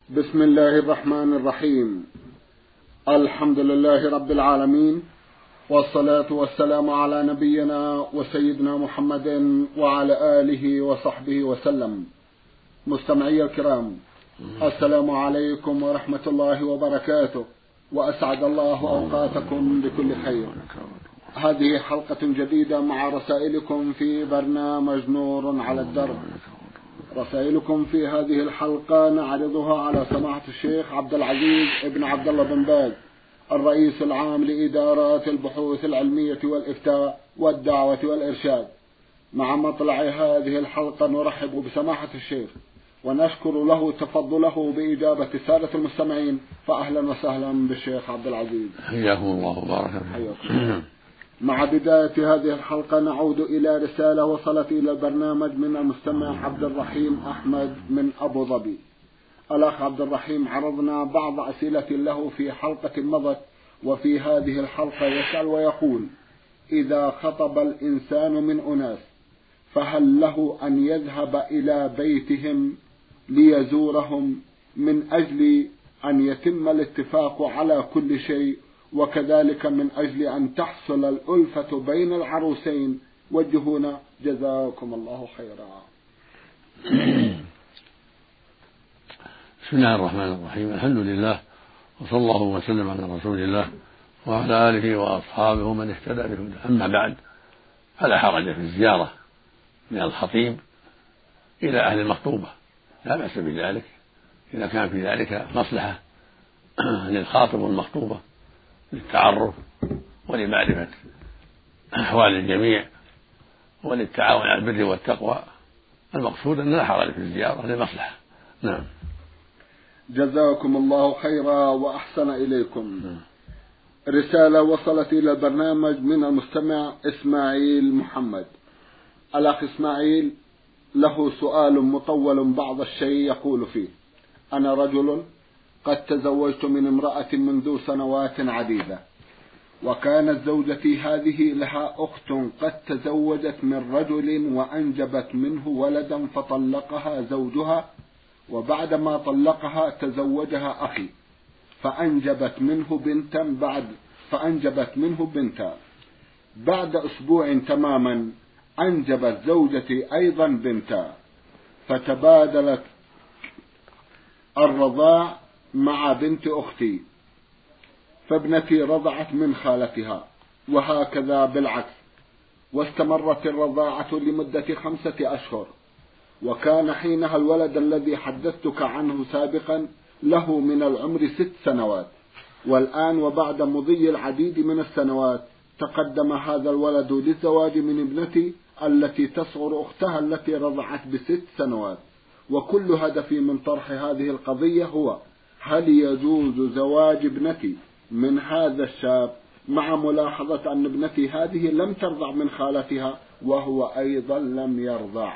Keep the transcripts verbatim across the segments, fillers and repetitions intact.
بسم الله الرحمن الرحيم. الحمد لله رب العالمين، والصلاة والسلام على نبينا وسيدنا محمد وعلى آله وصحبه وسلم. مستمعي الكرام، السلام عليكم ورحمة الله وبركاته، وأسعد الله أوقاتكم بكل خير. هذه حلقة جديدة مع رسائلكم في برنامج نور على الدرب. رسائلكم في هذه الحلقة نعرضها على سماحة الشيخ عبد العزيز ابن عبد الله بن باز، الرئيس العام لإدارات البحوث العلمية والإفتاء والدعوة والإرشاد. مع مطلع هذه الحلقة نرحب بسماحة الشيخ ونشكر له تفضله بإجابة السادة المستمعين، فأهلا وسهلا بالشيخ عبد العزيز. حياكم الله وبارك فيكم. مع بداية هذه الحلقة نعود إلى رسالة وصلت إلى البرنامج من المستمع عبد الرحيم أحمد من أبو ظبي. الأخ عبد الرحيم عرضنا بعض أسئلة له في حلقة مضت، وفي هذه الحلقة يسأل ويقول: إذا خطب الإنسان من أناس فهل له أن يذهب إلى بيتهم ليزورهم من أجل أن يتم الاتفاق على كل شيء، وكذلك من أجل أن تحصل الألفة بين العروسين؟ وجهونا جزاكم الله خيرا. بسم الله الرحمن الرحيم. الحمد لله، وصلى الله وسلم على رسول الله وعلى آله وأصحابه من اهتدى بهداه. أما بعد، فلا حرج في الزيارة من الخطيب إلى أهل المخطوبة، لا بأس بذلك إذا كان في ذلك مصلحة للخاطب والمخطوبة للتعرف ولمعرفة أحوال الجميع وللتعاون على البر والتقوى. المقصود أن لا حرج في الزيارة للمصلحة. نعم. جزاكم الله خيرا وأحسن إليكم. رسالة وصلت إلى البرنامج من المستمع إسماعيل محمد. الأخ إسماعيل له سؤال مطول بعض الشيء، يقول فيه: أنا رجل قد تزوجت من امرأة منذ سنوات عديدة، وكانت زوجتي هذه لها أخت قد تزوجت من رجل وأنجبت منه ولدا فطلقها زوجها، وبعدما طلقها تزوجها أخي فأنجبت منه بنتا بعد فأنجبت منه بنتا بعد أسبوع تماما أنجبت زوجتي أيضا بنتا، فتبادلت الرضاع مع بنت أختي، فابنتي رضعت من خالتها، وهكذا بالعكس، واستمرت الرضاعة لمدة خمسة أشهر. وكان حينها الولد الذي حدثتك عنه سابقا له من العمر ست سنوات، والآن وبعد مضي العديد من السنوات تقدم هذا الولد للزواج من ابنتي التي تصغر أختها التي رضعت بست سنوات. وكل هدفي من طرح هذه القضية هو: هل يجوز زواج ابنتي من هذا الشاب، مع ملاحظة أن ابنتي هذه لم ترضع من خالتها وهو أيضا لم يرضع؟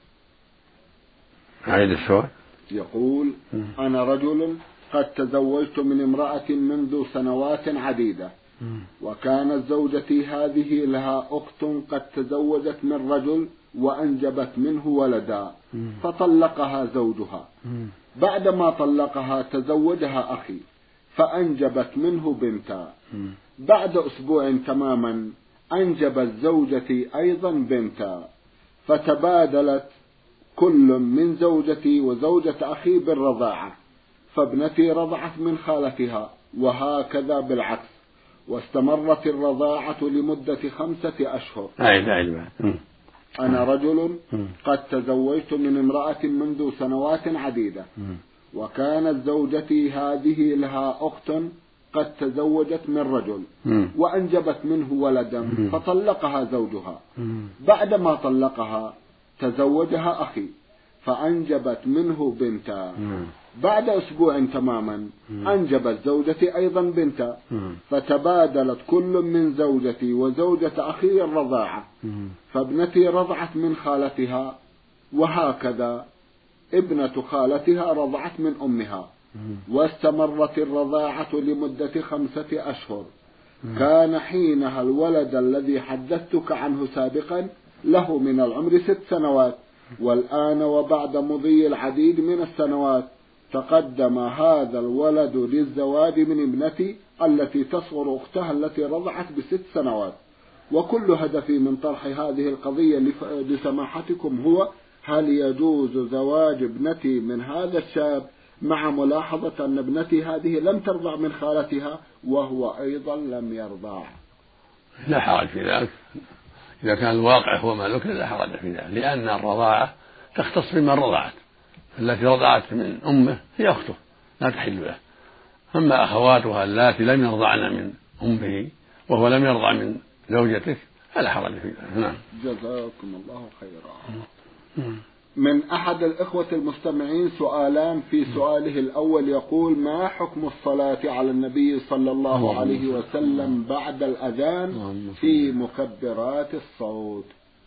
عيد السؤال. يقول: أنا رجل قد تزوجت من امرأة منذ سنوات عديدة، وكانت زوجتي هذه لها أخت قد تزوجت من رجل وأنجبت منه ولدا، فطلقها زوجها. بعدما طلقها تزوجها أخي فأنجبت منه بنتا. بعد أسبوع تماما أنجبت زوجتي أيضا بنتا، فتبادلت كل من زوجتي وزوجة أخي بالرضاعة، فابنتي رضعت من خالتها، وهكذا بالعكس، واستمرت الرضاعة لمدة خمسة أشهر. أعيد أعيد. أنا رجل قد تزوجت من امرأة منذ سنوات عديدة، وكانت زوجتي هذه لها أخت قد تزوجت من رجل وأنجبت منه ولدا، فطلقها زوجها. بعدما طلقها تزوجها أخي فأنجبت منه بنتا. بعد أسبوع تماما أنجبت زوجتي أيضا بنتا، فتبادلت كل من زوجتي وزوجة أخي الرضاعة، فابنتي رضعت من خالتها، وهكذا ابنة خالتها رضعت من أمها، واستمرت الرضاعة لمدة خمسة أشهر. كان حينها الولد الذي حدثتك عنه سابقا له من العمر ست سنوات، والآن وبعد مضي العديد من السنوات تقدم هذا الولد للزواج من ابنتي التي تصغر أختها التي رضعت بست سنوات، وكل هدفي من طرح هذه القضية لسماحتكم هو هل يجوز زواج ابنتي من هذا الشاب، مع ملاحظة أن ابنتي هذه لم ترضع من خالتها وهو أيضا لم يرضع. لا حرج في ذلك إذا كان الواقع هو ما ذكر، لا حرج في ذلك، لأن الرضاعة تختص بمن رضعت، التي رضعت من أمه هي أخته لا تحل له، أما أخواتها اللاتي لم يرضعن من أمه وهو لم يرضع من زوجته فلا حرج في ذلك. نعم. جزاكم الله خيرا. من أحد الإخوة المستمعين سؤالان، في سؤاله الأول يقول: ما حكم الصلاة على النبي صلى الله عليه وسلم بعد الأذان في مكبرات الصوت؟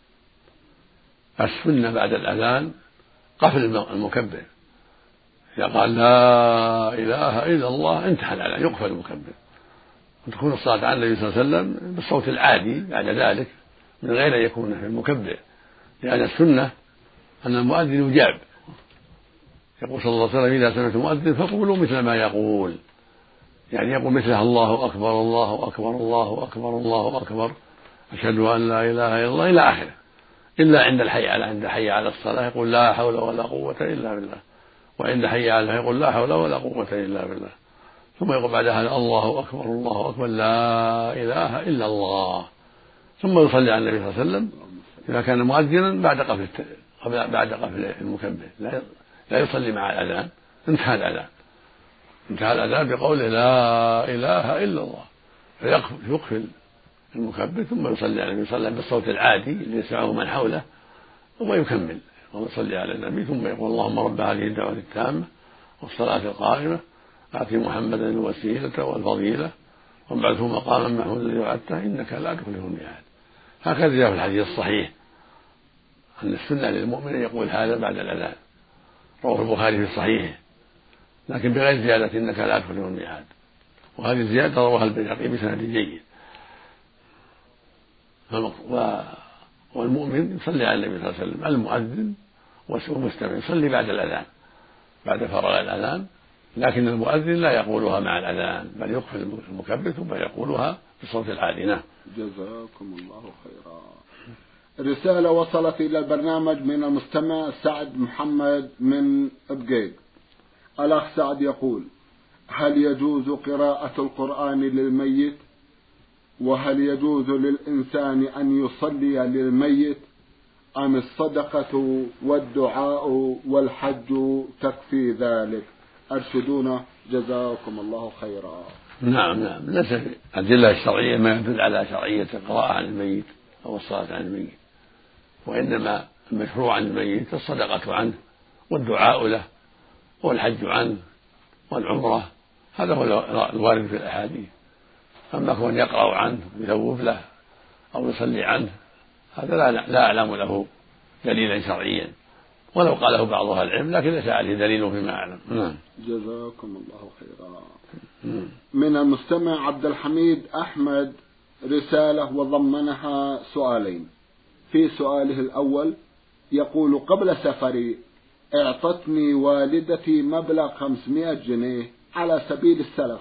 السنة بعد الأذان قفل المكبر، إذا قال لا إله إلا الله انتهى الأذان يقفل المكبر، وتكون الصلاة على النبي صلى الله عليه وسلم بالصوت العادي بعد ذلك من غير أن يكون في المكبر، لأن السنة أن المؤذن يجاب، يقول صلى الله عليه وسلم: إذا سمعتم المؤذن فقولوا مثل ما يقول، يعني يقول مثلها الله أكبر الله أكبر الله أكبر الله أكبر أشهد أن لا إله إلا الله إلى آخره، إلا عند الحي على عند الحي على الصلاة يقول لا حول ولا قوة إلا بالله، وعند حي على الفلاح يقول لا حول ولا قوة إلا بالله، ثم يقول بعد هذا الله أكبر الله أكبر لا إله إلا الله، ثم يصلي على النبي صلى الله عليه وسلم إذا كان مؤذنا بعد قفل بعد قفل المكبر، لا يصلي مع الأذان، انتهى الأذان انتهى الأذان بقوله لا إله إلا الله، فيقفل المكبر ثم يصلي على النبي، يصلي بالصوت العادي اللي يسمعه من حوله، ثم يكمل ويصلي على النبي، ثم يقول: اللهم رب هذه الدعوة التامة والصلاة القائمة آت محمدا الوسيلة والفضيلة وابعثه مقاما محمودا الذي وعدته إنك لا تخلف الميعاد. هكذا جاء في الحديث الصحيح أن السنة للمؤمن يقول هذا بعد الأذان، رواه البخاري في صحيحه، لكن بغير زيادة إنك لا تخلف الميعاد، وهذه الزيادة رواها البيهقي بسند جيد. والمؤمن يصلي على النبي صلى الله عليه وسلم، المؤذن والمستمع يصلي بعد الأذان بعد فراغ الأذان، لكن المؤذن لا يقولها مع الأذان بل يقفل المكبر ثم يقولها بصوت العادي. نعم. جزاكم الله خيرا. رسالة وصلت إلى البرنامج من المستمع سعد محمد من بقيق. الأخ سعد يقول: هل يجوز قراءة القرآن للميت؟ وهل يجوز للإنسان أن يصلي للميت أم الصدقة والدعاء والحج تكفي ذلك؟ أرشدونا جزاكم الله خيرا. نعم نعم ليس في الأدلة الشرعية ما يدل على شرعية القراءة عن الميت أو الصلاة عن الميت، وإنما المشروع عن الميت الصدقة عنه والدعاء له والحج عنه والعمرة، هذا هو الوارد في الأحاديث. أما كون يقرأ عنه ويثوب له أو يصلي عنه هذا لا, لا أعلم له دليلا شرعيا، ولو قاله بعض أهل العلم لكن ليس عليه دليل فيما أعلم. نعم. جزاكم الله خيرا. من المستمع عبد الحميد أحمد رسالة وضمنها سؤالين. في سؤاله الأول يقول: قبل سفري اعطتني والدتي مبلغ خمسمائة جنيه على سبيل السلف،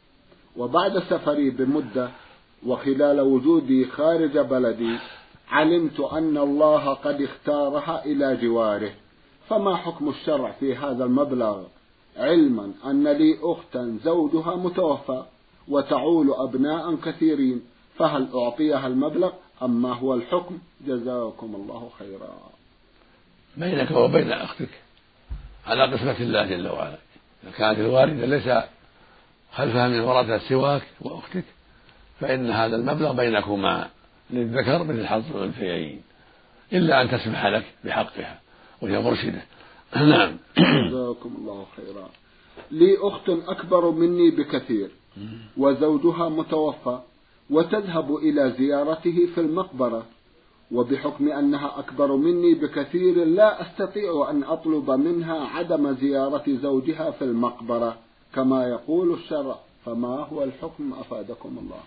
وبعد سفري بمدة وخلال وجودي خارج بلدي علمت أن الله قد اختارها إلى جواره، فما حكم الشرع في هذا المبلغ، علما أن لي أختا زوجها متوفى وتعول أبناء كثيرين، فهل أعطيها المبلغ أم ما هو الحكم؟ جزاكم الله خيرا. بينك وبين أختك على قسمة الله جل وعلا، إذا كانت الوالدة ليس خلفها من ورثة سواك وأختك فإن هذا المبلغ بينكما للذكر مثل حظ الأنثيين، إلا أن تسمح لك بحقها وهي مرشدة. نعم. جزاكم الله خيرا. لي أخت أكبر مني بكثير وزوجها متوفى وتذهب إلى زيارته في المقبرة، وبحكم أنها أكبر مني بكثير لا أستطيع أن أطلب منها عدم زيارة زوجها في المقبرة كما يقول الشرع، فما هو الحكم أفادكم الله؟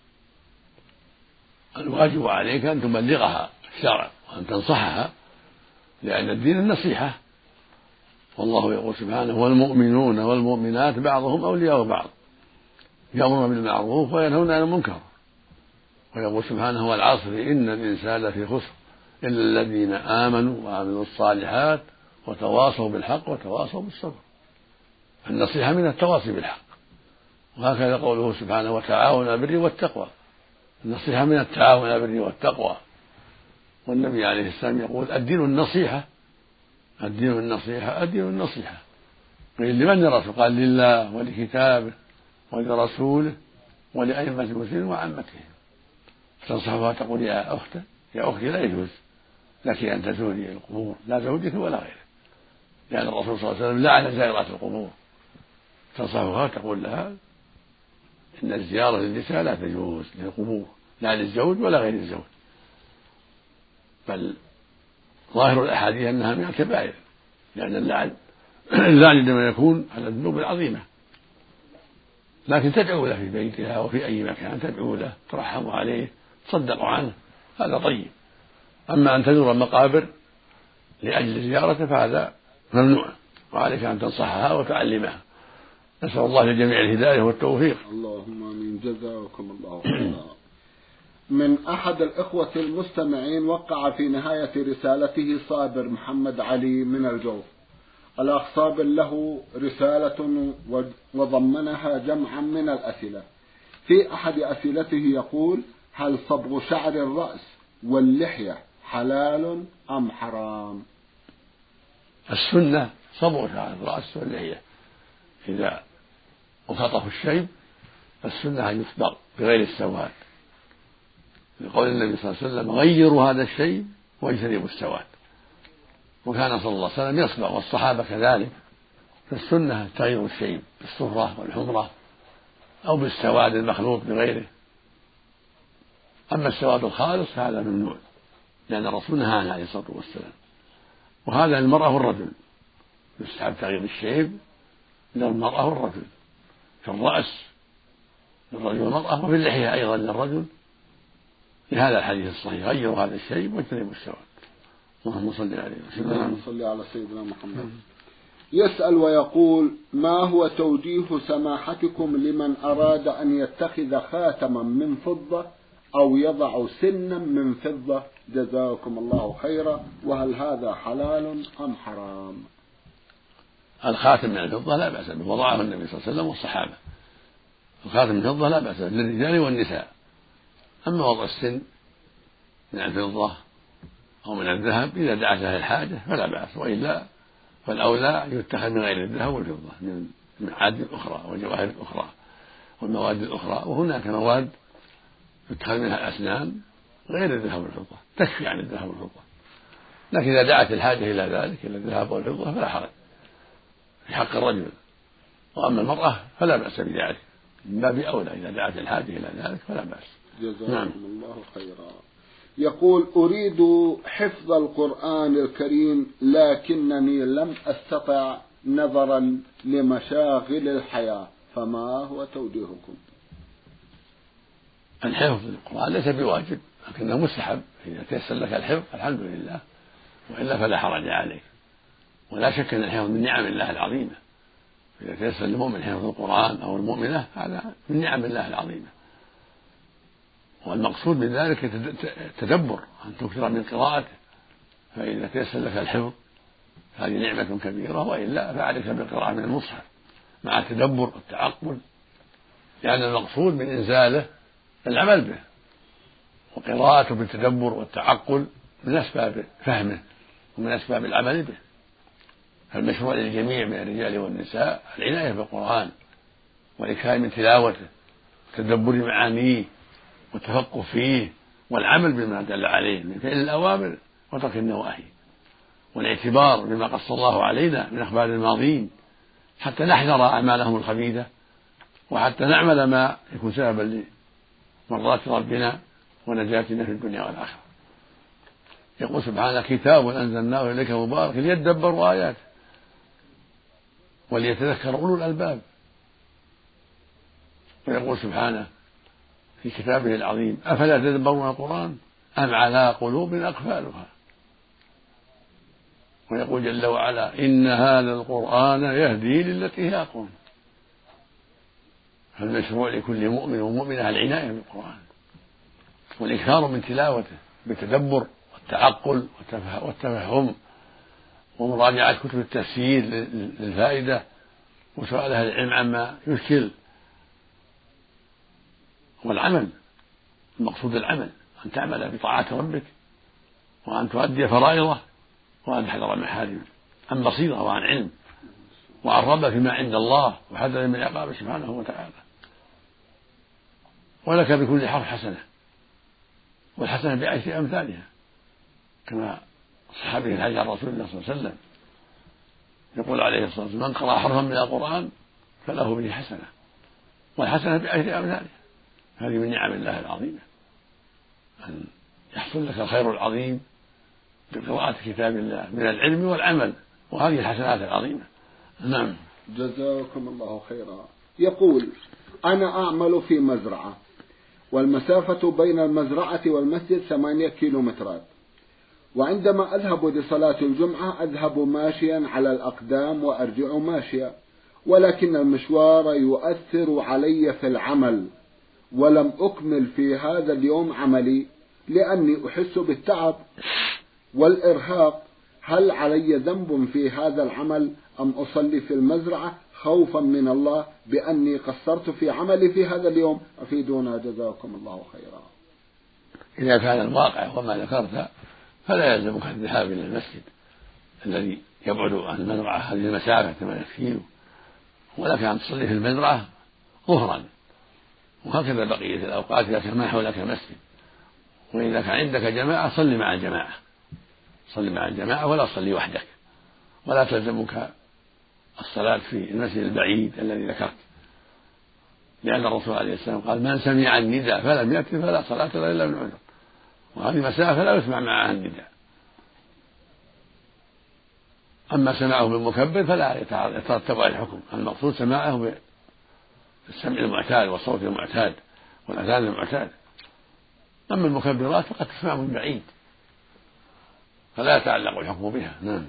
الواجب عليك أن تبلغها الشرع وأن تنصحها، لأن الدين النصيحة، والله يقول سبحانه والمؤمنون والمؤمنات بعضهم أولياء بعض يأمرون بالمعروف وينهون عن المنكر. ويقول سبحانه والعصر إن الإنسان لفي خسر إلا الذين آمنوا وعملوا الصالحات وتواصوا بالحق وتواصوا بالصبر. النصيحة من التواصي بالحق. وهكذا قوله سبحانه وتعاون على البر والتقوى، النصيحة من التعاون على البر والتقوى. والنبي عليه السلام يقول الدين النصيحة الدين النصيحة الدين النصيحة. قيل لمن الرسول؟ قال لله ولكتابه ولرسوله ولأئمة المسلمين وعامتهم. تنصحها تقول يا أخت يا أختي لا يجوز لك أن تزوري القبور، لا زوجك ولا غيره، لأن الرسول صلى الله عليه وسلم لعن زائرات القبور. تنصحها تقول لها إن الزيارة للنساء لا تجوز للقبور، لا للزوج ولا غير الزوج، بل ظاهر الأحاديث أنها من الكبائر، لأن اللعن اللعن عندما يكون على الذنوب العظيمة. لكن تدعو له في بيتها وفي أي مكان، تدعو له ترحم عليه تصدق عنه، هذا طيب. أما أن تزور المقابر لأجل زيارته فهذا ممنوع، وعليك أن تنصحها وتعلمها. نسأل الله للجميع الهداية والتوفيق. اللهم آمين. جزاكم الله خيرا. من أحد الإخوة المستمعين وقع في نهاية رسالته صابر محمد علي من الجوف. الأخ صابر له رسالة وضمنها جمعا من الأسئلة. في أحد أسئلته يقول: هل صبغ شعر الرأس واللحية حلال أم حرام؟ السنة صبغ شعر الرأس واللحية، إذا وخطف الشيب فالسنة أن يصبغ بغير السواد، لقول النبي صلى الله عليه وسلم: غيروا هذا الشيب واجتنبوا السواد. وكان صلى الله عليه وسلم يصبغ والصحابة كذلك، فالسنة تغيير الشيب بالصفرة والحمرة أو بالسواد المخلوط بغيره. أما السواد الخالص فهذا ممنوع، لأن الرسول نهى عنه عليه الصلاة والسلام. وهذا للمرأة والرجل، يستحب تغيير الشيب للمرأة والرجل في الرأس للرجل والمرأة، وفي اللحية أيضا للرجل، لهذا الحديث الصحيح: غيروا هذا الشيب واجتنبوا السواد. اللهم صل عليه وسلم. اللهم صل على سيدنا محمد. يسأل ويقول: ما هو توجيه سماحتكم لمن أراد أن يتخذ خاتما من فضة أو يضع سنا من فضة؟ جزاكم الله خيرا، وهل هذا حلال أم حرام؟ الخاتم من الفضة لا بأس به، وضعه النبي صلى الله عليه وسلم والصحابة. الخاتم من الفضة لا بأس به للرجال والنساء. أما وضع السن من الفضة أو من الذهب إذا دعت له الحاجة فلا بأس، وإلا فالأولى يتخذ من غير الذهب والفضة، من المعادن الأخرى والجواهر الأخرى والمواد الأخرى. وهناك مواد يتخذ منها الأسنان غير الذهب والفضة تكفي عن الذهب والفضة، لكن إذا دعت الحاجة إلى ذلك إلى الذهب والفضة فلا حرج في حق الرجل. وأما المرأة فلا بأس بذلك، من باب أولى إذا دعت الحاجة إلى ذلك فلا بأس. جزاكم نعم. الله خيرا. يقول: أريد حفظ القرآن الكريم لكنني لم أستطع نظرا لمشاغل الحياة، فما هو توجيهكم؟ الحفظ القرآن ليس بواجب، لكنه مستحب. إذا تيسر لك الحفظ الحمد لله، وإلا فلا حرج عليك. ولا شك أن الحفظ من نعم الله العظيمة، إذا تيسر للمؤمن حفظ القرآن أو المؤمنة هذا من نعم الله العظيمة. والمقصود من ذلك التدبر، أن تكثر من قراءته، فإذا تيسر لك الحفظ هذه نعمة كبيرة، وإلا فعليك بالقراءة من المصحف مع التدبر والتعقل، لأن المقصود من إنزاله العمل به، وقراءته بالتدبر والتعقل من أسباب فهمه ومن أسباب العمل به. فالمشروع للجميع من الرجال والنساء العناية بالقرآن والإكثار من تلاوته وتدبر معانيه والتفقه فيه والعمل بما دل عليه من فعل الأوامر وترك النواهي، والاعتبار بما قص الله علينا من أخبار الماضين حتى نحذر أعمالهم الخبيثة، وحتى نعمل ما يكون سببا لمرضات ربنا ونجاتنا في الدنيا والآخرة. يقول سبحانه: كتاب أنزلناه إليك مبارك ليدبروا آياته وليتذكر أولو الألباب. ويقول سبحانه في كتابه العظيم: أفلا تدبرون القرآن أم على قلوب أقفالها. ويقول جل وعلا إن هذا القرآن يهدي للتي هي أقوم. فالمشروع لكل مؤمن ومؤمنة العناية بالقرآن والإكثار من تلاوته بالتدبر والتعقل والتفهم ومراجعة كتب التفسير للفائدة وسؤال أهل العلم عما يشكل. والعمل المقصود العمل أن تعمل بطاعة ربك وأن تؤدي فرائضه وأن تحذر محارمه عن بصيرة وعن علم وعن رغبة فيما عند الله وحذر من عقابه سبحانه وتعالى. ولك بكل حرف حسنة والحسنة بعشر أمثالها كما صح به الحديث عن رسول الله صلى الله عليه وسلم يقول عليه الصلاة والسلام من قرأ حرفا من القرآن فله به حسنة والحسنة بعشر أمثالها. هذه من نعم الله العظيمة أن يحصل لك الخير العظيم بقراءة كتاب الله من العلم والعمل وهذه الحسنات العظيمة. نعم. جزاكم الله خيرا. يقول أنا أعمل في مزرعة والمسافة بين المزرعة والمسجد ثمانية كيلومترات، وعندما أذهب لصلاة الجمعة أذهب ماشيا على الأقدام وأرجع ماشيا، ولكن المشوار يؤثر علي في العمل ولم أكمل في هذا اليوم عملي لأني أحس بالتعب والإرهاق. هل علي ذنب في هذا العمل أم أصلي في المزرعة خوفا من الله بأني قصرت في عملي في هذا اليوم؟ أفيدونا جزاكم الله خيرا. إذا كان الواقع وما ذكرت فلا يلزمك الذهاب إلى المسجد الذي يبعد عن المزرعة هذه المسافة ثمانية كيلو، ولك أن تصلي في المزرعة ظهرا، وهكذا بقية الأوقات إذا كان ما حولك مسجد. وإذا كان عندك جماعة صلي مع الجماعة، صلي مع الجماعة ولا تصلي وحدك، ولا تلزمك الصلاة في المسجد البعيد الذي ذكرت، لأن الرسول عليه السلام قال من سمع النداء فلم يأت فلا صلاة له إلا من عذر، وهذه مسافة لا يسمع معها النداء. أما سماعه بالمكبر فلا يترتب على الحكم، المقصود سماعه بالسمع المعتاد والصوت المعتاد والأذان المعتاد. أما المكبرات فقد تسمع من بعيد فلا يتعلق الحكم بها. نعم.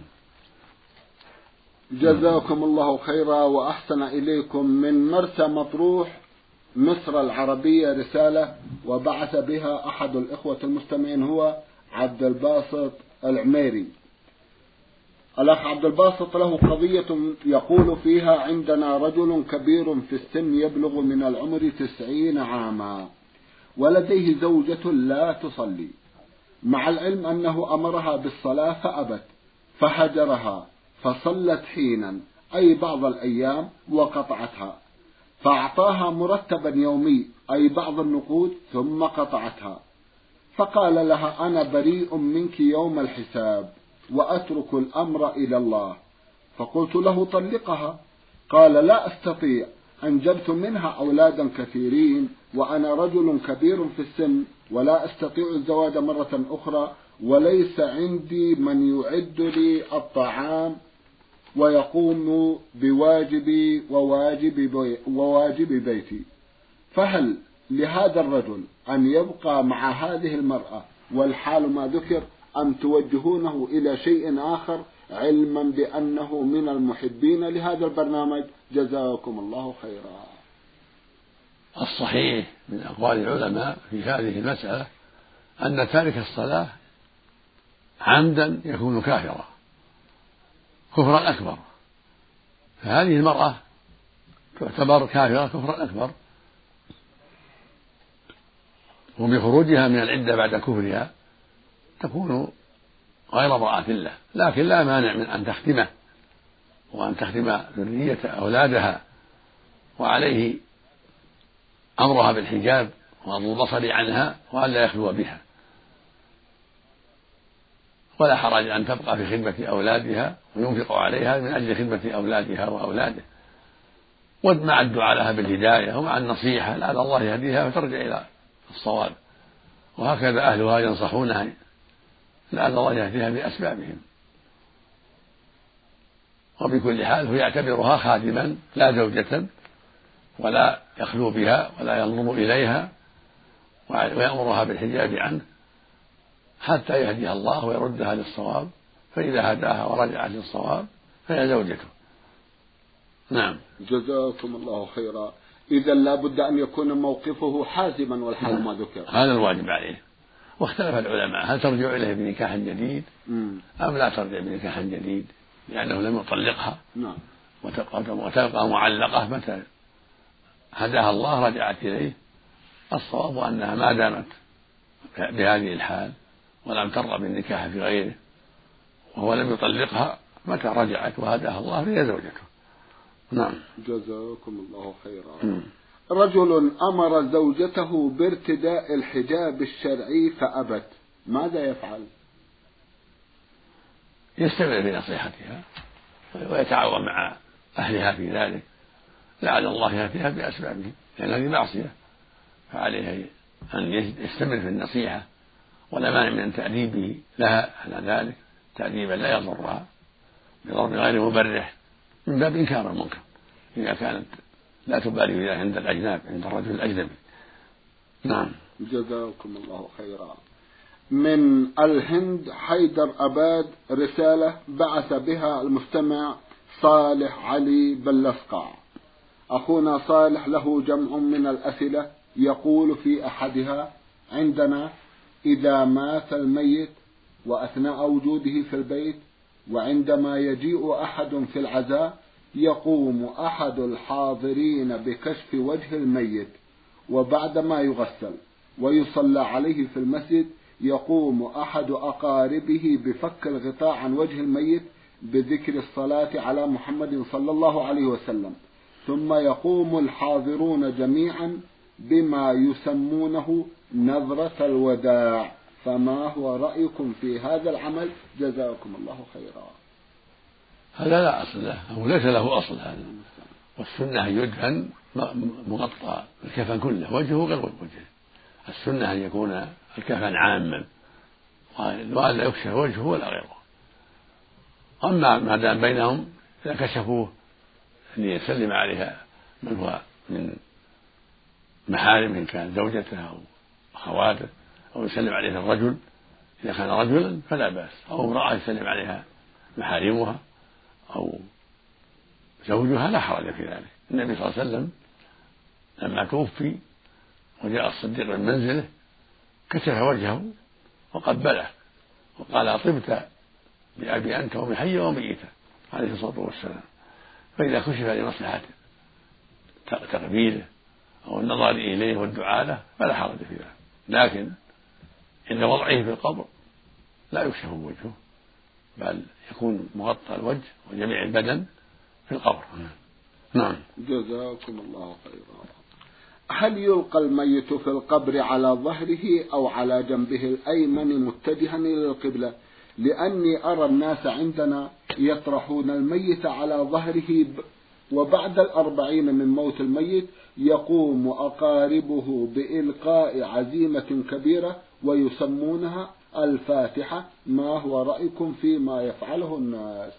جزاكم الله خيرا وأحسن إليكم. من مرسى مطروح مصر العربية رسالة وبعث بها أحد الإخوة المستمعين هو عبد الباسط العميري. الأخ عبد الباسط له قضية يقول فيها عندنا رجل كبير في السن يبلغ من العمر تسعين عاما ولديه زوجة لا تصلي، مع العلم أنه أمرها بالصلاة فأبت فهجرها فصلت حينا أي بعض الأيام وقطعتها، فأعطاها مرتبا يومي أي بعض النقود ثم قطعتها، فقال لها أنا بريء منك يوم الحساب وأترك الأمر إلى الله. فقلت له طلقها، قال لا أستطيع، أنجبت منها أولادا كثيرين وأنا رجل كبير في السن ولا أستطيع الزواج مرة أخرى، وليس عندي من يعد لي الطعام ويقوم بواجبي وواجب, بي وواجب بيتي، فهل لهذا الرجل أن يبقى مع هذه المرأة والحال ما ذكر أم توجهونه إلى شيء آخر علما بأنه من المحبين لهذا البرنامج؟ جزاكم الله خيرا. الصحيح من أقوال العلماء في هذه المسألة أن تارك الصلاة عمدا يكون كافرا كفرا أكبر، فهذه المرأة تعتبر كافرة كفرا أكبر، وبخروجها من العدة بعد كفرها تكون غير امرأة له، لكن لا مانع من أن تختمه وأن تختم ذرية أولادها، وعليه أمرها بالحجاب وغض البصر عنها وأن لا يخلو بها، ولا حرج أن تبقى في خدمة أولادها وينفق عليها من أجل خدمة أولادها وأولاده، ومع الدعاء لها بالهداية ومع النصيحة لعل الله يهديها فترجع إلى الصواب، وهكذا أهلها ينصحونها لعل الله يهديها بأسبابهم. وبكل حال هو يعتبرها خادما لا زوجة ولا يخلو بها ولا ينظر إليها ويأمرها بالحجاب عنه حتى يهديها الله ويردها للصواب فإذا هداها ورجعت للصواب فهي زوجته. نعم. جزاكم الله خيرا. إذا لا بد أن يكون موقفه حازما والحال نعم. ما ذكر. هذا الواجب عليه. واختلف العلماء هل ترجع إليه بنكاح جديد أم لا ترجع بنكاح جديد لأنه لم يطلقها. نعم. وتبقى معلقة متى هداها الله رجعت إليه. الصواب أنها ما دامت بهذه الحال ولم ترغب بالنكاح في غيره وهو لم يطلقها متى رجعت وهداها الله فهي زوجته. نعم. جزاكم الله خيرا. م. رجل أمر زوجته بارتداء الحجاب الشرعي فأبت، ماذا يفعل؟ يستمر في نصيحتها ويتعاون مع أهلها في ذلك لعل الله يأتيها بأسبابه لأن هذه معصية، فعليه أن يستمر في النصيحة ولا مانع من تأديبه لها على ذلك تأديبا لا يضرها بضرب غير مبرح من باب إنكار المنكر إذا كانت لا تبالي بذلك عند الأجناب عند الرجل الأجنبي. نعم. جزاكم الله خيرا. من الهند حيدر أباد رسالة بعث بها المستمع صالح علي بلسقع. أخونا صالح له جمع من الأسئلة، يقول في أحدها: عندنا إذا مات الميت وأثناء وجوده في البيت وعندما يجيء أحد في العزاء يقوم أحد الحاضرين بكشف وجه الميت، وبعدما يغسل ويصلى عليه في المسجد يقوم أحد أقاربه بفك الغطاء عن وجه الميت بذكر الصلاة على محمد صلى الله عليه وسلم، ثم يقوم الحاضرون جميعا بما يسمونه نظرة الوداع، فما هو رأيكم في هذا العمل؟ جزاكم الله خيرا. هذا لا أصل له أو ليس له أصل هذا، والسنة أن يدفن مغطى الكفن كله وجهه غير وجهه. السنة أن يكون الكفن عاما وألا يكشف وجهه ولا غيره. أما ما دام بينهم إذا كشفوه أن يسلم عليها من هو من محارم إن كان زوجته أو أخواته أو يسلم عليها الرجل إذا كان رجلا فلا بأس، أو امرأة يسلم عليها محارمها أو زوجها لا حرج في ذلك. النبي صلى الله عليه وسلم لما توفي وجاء الصديق من منزله كشف وجهه وقبله وقال: طبت بأبي أنت وأمي حيا وميتا عليه الصلاة والسلام. فإذا كشف لمصلحة تقبيله أو النظر إليه والدعاء له فلا حرج في ذلك، لكن عند وضعه في القبر لا يكشف وجهه بل يكون مغطى الوجه وجميع البدن في القبر. نعم. جزاكم الله خيرا. هل يلقى الميت في القبر على ظهره أو على جنبه الأيمن متجها إلى القبلة؟ لأني أرى الناس عندنا يطرحون الميت على ظهره وبعد الأربعين من موت الميت يقوم أقاربه بإلقاء عزيمة كبيرة ويسمونها الفاتحة، ما هو رأيكم فيما يفعله الناس؟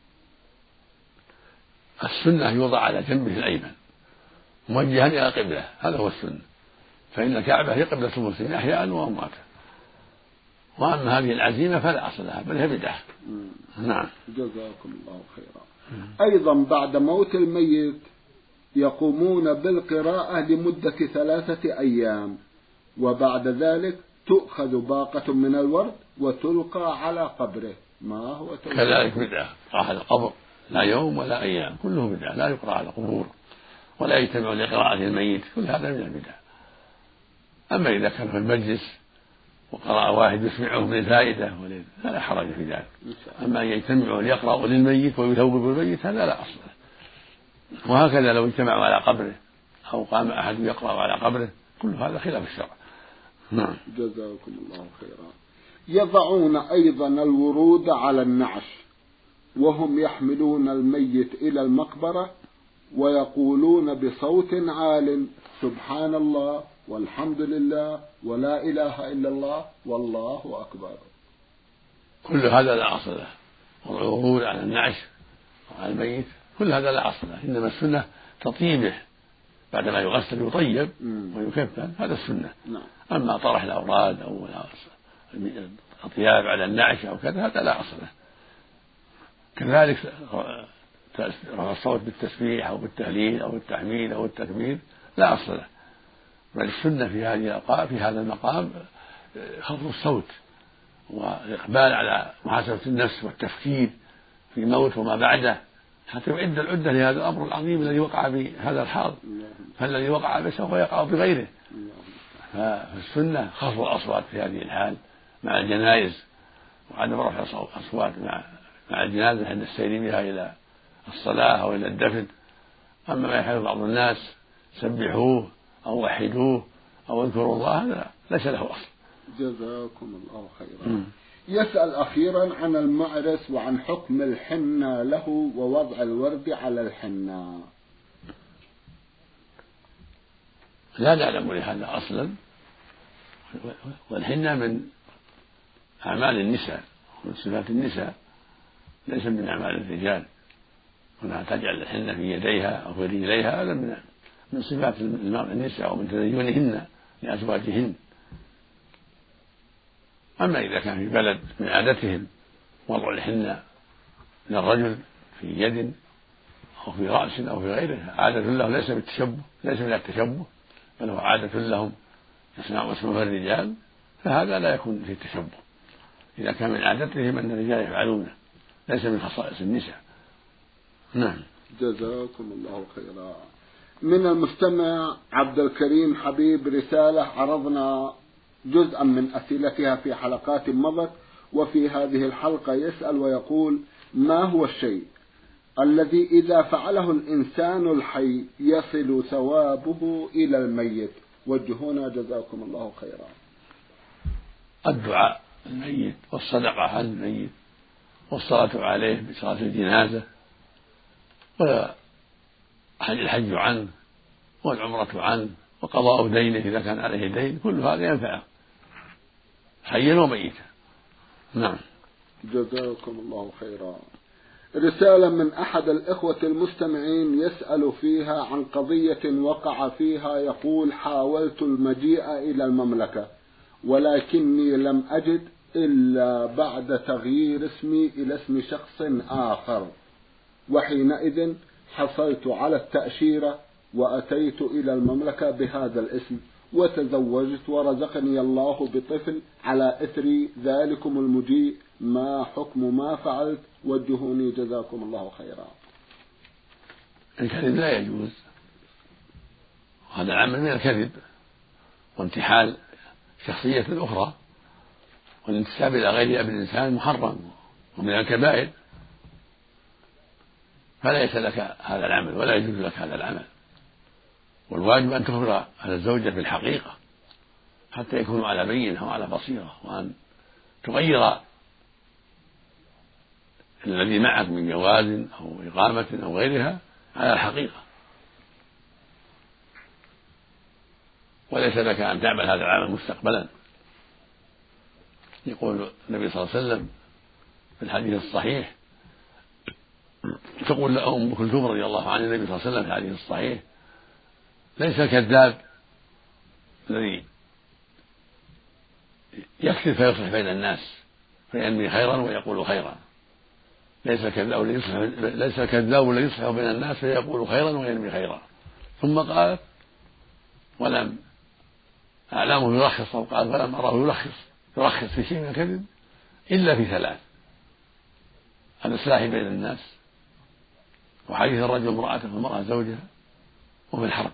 السنة يوضع على جنبه الأيمن موجها إلى القبلة، هذا هو السنة، فإن الكعبة هي قبلة المسلمين أحياء وأمواتا. وأما هذه العزيمة فلا أصل لها بل هي بدعة. نعم. جزاكم الله خيرا. أيضا بعد موت الميت يقومون بالقراءة لمدة ثلاثة أيام وبعد ذلك تؤخذ باقة من الورد وتلقى على قبره، ما هو تلقى؟ كذلك بدعة، على القبر لا يوم ولا أيام، كله بدعة، لا يقرأ على القبور ولا يجتمع لقراءة الميت، كل هذا من البدع. أما إذا كان في المجلس وقرأ واحد يسمعهم للفائدة فلا حرج في ذلك. أما أن يجتمعوا ليقرأوا للميت ويثوبوا الميت هذا لا أصل له. وهكذا لو اجتمعوا على قبره أو قام أحد يقرأ على قبره كل هذا خلاف الشرع. نعم. جزاكم الله خيرا. يضعون أيضا الورود على النعش وهم يحملون الميت إلى المقبرة ويقولون بصوت عال: سبحان الله والحمد لله ولا إله إلا الله والله أكبر. كل هذا لا أصل له، والورود على النعش وعلى الميت كل هذا لا أصل له، إنما السنة تطيبه بعدما يغسل يطيب ويكفن، هذا السنة. أما طرح الأوراد أو الأطياب على النعش أو كذا هذا لا أصل له، كذلك رفع الصوت بالتسبيح أو بالتهليل أو التحميد أو التكبير لا أصل له، بل السنة في هذه في هذا المقام خفض الصوت والإقبال على محاسبة النفس والتفكير في موت وما بعده حتى يعد العدة لهذا الأمر العظيم الذي وقع بهذا الحال، فالذي وقع به سوف يقع بغيره. فالسنة خفض الأصوات في هذه الحال مع الجنائز، وعدم رفع الأصوات مع مع الجنازة عند السير بها إلى الصلاة أو إلى الدفن. أما ما يحدث بعض الناس سبحوه أو وحدوه أو اذكروا الله هذا ليس له أصل. جزاكم الله خيرا. يسأل أخيرا عن المعرس وعن حكم الحنة له ووضع الورد على الحنة. لا نعلم لهذا أصلا، والحنة من أعمال النساء ومن صفات النساء ليس من أعمال الرجال، هنا تجعل الحنة في يديها أو في رجليها هذا من من صفات النساء ومن تزينهن لأزواجهن. أما إذا كان في بلد من عادتهم وضع الحنة للرجل في يد أو في رأس أو في غيره عادة له ليس بالتشبه، ليس من التشبه، بل هو عادة لهم يصنعون اسمه الرجال، فهذا لا يكون في التشبه إذا كان من عادتهم أن الرجال يفعلونه، ليس من خصائص النساء. نعم. جزاكم الله خيرا. من المستمع عبد الكريم حبيب رسالة عرضنا جزءا من أسئلتها في حلقات مضت، وفي هذه الحلقة يسأل ويقول: ما هو الشيء الذي إذا فعله الإنسان الحي يصل ثوابه إلى الميت؟ وجهونا جزاكم الله خيرا. الدعاء الميت والصدقة عن الميت والصلاة عليه بصلاة الجنازة والحج عنه والعمرة عنه وقضاء دينه إذا كان عليه دين، كل هذا ينفعه حيا وميتا. نعم. جزاكم الله خيرا. رسالة من أحد الإخوة المستمعين يسأل فيها عن قضية وقع فيها، يقول: حاولت المجيء إلى المملكة ولكني لم أجد إلا بعد تغيير اسمي إلى اسم شخص آخر، وحينئذ حصلت على التأشيرة وأتيت إلى المملكة بهذا الاسم وتزوجت ورزقني الله بطفل على إثر ذلكم المجيء، ما حكم ما فعلت؟ وجهوني جزاكم الله خيرا. الكذب لا يجوز، هذا العمل من الكذب وانتحال شخصية أخرى، والانتساب إلى غير أب الإنسان محرم ومن الكبائر، فليس لك هذا العمل ولا يجوز لك هذا العمل. والواجب أن تخبر على الزوجة بالحقيقة حتى يكونوا على بينة وعلى بصيرة، وأن تغير الذي معك من جواز أو إقامة أو غيرها على الحقيقة، وليس لك أن تعمل هذا العمل مستقبلا. يقول النبي صلى الله عليه وسلم في الحديث الصحيح، تقول أم كلثوم رضي الله عنها النبي صلى الله عليه وسلم في الحديث الصحيح: ليس الكذاب الذي يكذب فيصلح بين الناس فينمي خيرا ويقول خيرا، ليس الكذاب الذي يصلح ليس الكذاب الذي يصلح بين الناس فيقول خيرا وينمي خيرا. ثم قال: ولم أعلمه يرخص، أو قال: فلم أراه يرخص يرخص في شيء من الكذب إلا في ثلاث: الإصلاح بين الناس، وحديث الرجل امرأته والمرأة زوجها، وفي الحرب.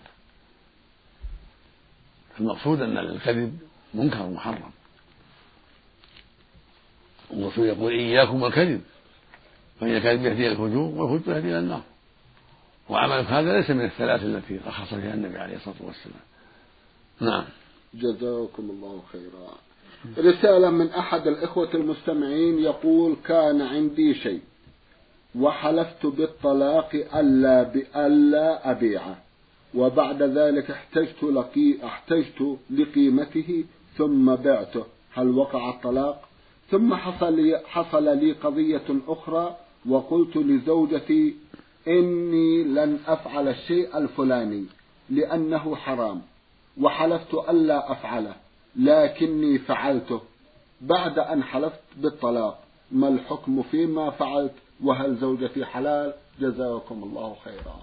المقصود أن الكذب منكر محرم، والرسول يقول: إياكم والكذب فإن الكذب يهدي إلى الفجور والفجور يهدي إلى النار. وعملك هذا ليس من الثلاث التي رخص فيها النبي عليه الصلاة والسلام. نعم. جزاكم الله خيرا. رسالة من أحد الإخوة المستمعين يقول: كان عندي شيء وحلفت بالطلاق ألا بألا أبيعه، وبعد ذلك احتجت لقي احتجت لقيمته ثم بعته، هل وقع الطلاق؟ ثم حصل لي, حصل لي قضية أخرى، وقلت لزوجتي إني لن أفعل الشيء الفلاني لأنه حرام، وحلفت ألا أفعله لكني فعلته بعد أن حلفت بالطلاق، ما الحكم فيما فعلت؟ وهل زوجتي حلال؟ جزاكم الله خيرا.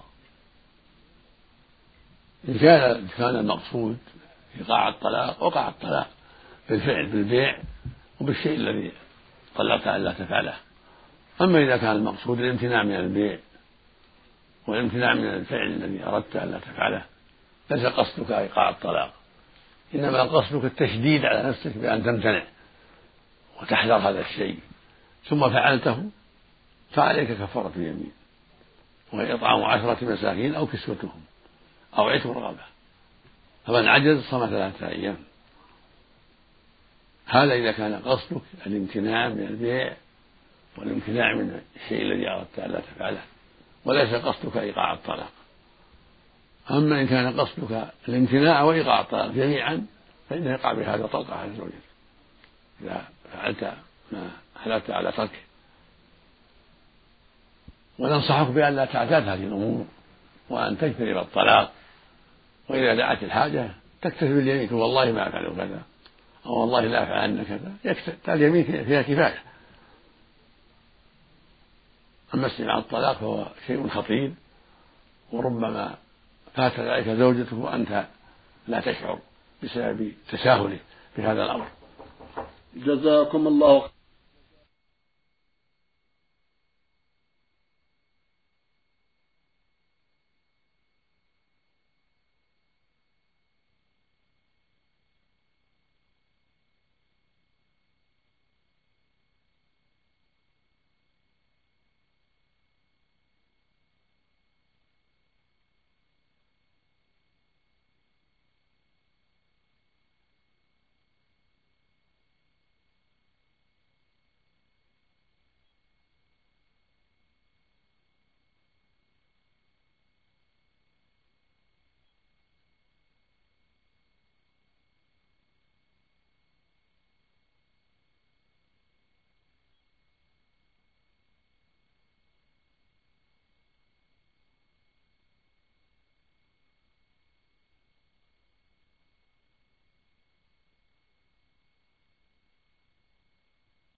إن كان كان المقصود إيقاع الطلاق وقع الطلاق بالفعل بالبيع وبالشيء الذي طلقت ألا تفعله. أما إذا كان المقصود الامتناع من البيع والامتناع من الفعل الذي أردت ألا تفعله ليس قصدك إيقاع الطلاق، إنما قصدك التشديد على نفسك بأن تمتنع وتحذر هذا الشيء ثم فعلته، فعليك كفارة اليمين وهي إطعام عشرة مساكين أو كسوتهم أو عتق رقبة، فمن عجز صام ثلاثة أيام. هذا إذا كان قصدك الامتناع من البيع والامتناع من الشيء الذي أردت ألا تفعله وليس قصدك إيقاع الطلاق. أما إن كان قصدك الامتناع وإيقاع الطلاق جميعا فإنه يقع بهذا طلقة على زوجك إذا فعلت ما حلفت على تركه. وننصحك بأن لا تعتاد هذه الأمور وأن تجتنب الطلاق، وإذا دعت الحاجة تكتفي باليمين والله ما أفعل كذا أو والله لا أفعل كذا، يكتفي اليمين فيها كفاية. أما استماع الطلاق فهو شيء خطير وربما فات ذلك زوجته وأنت لا تشعر بسبب تساهله في هذا الأمر. جزاكم الله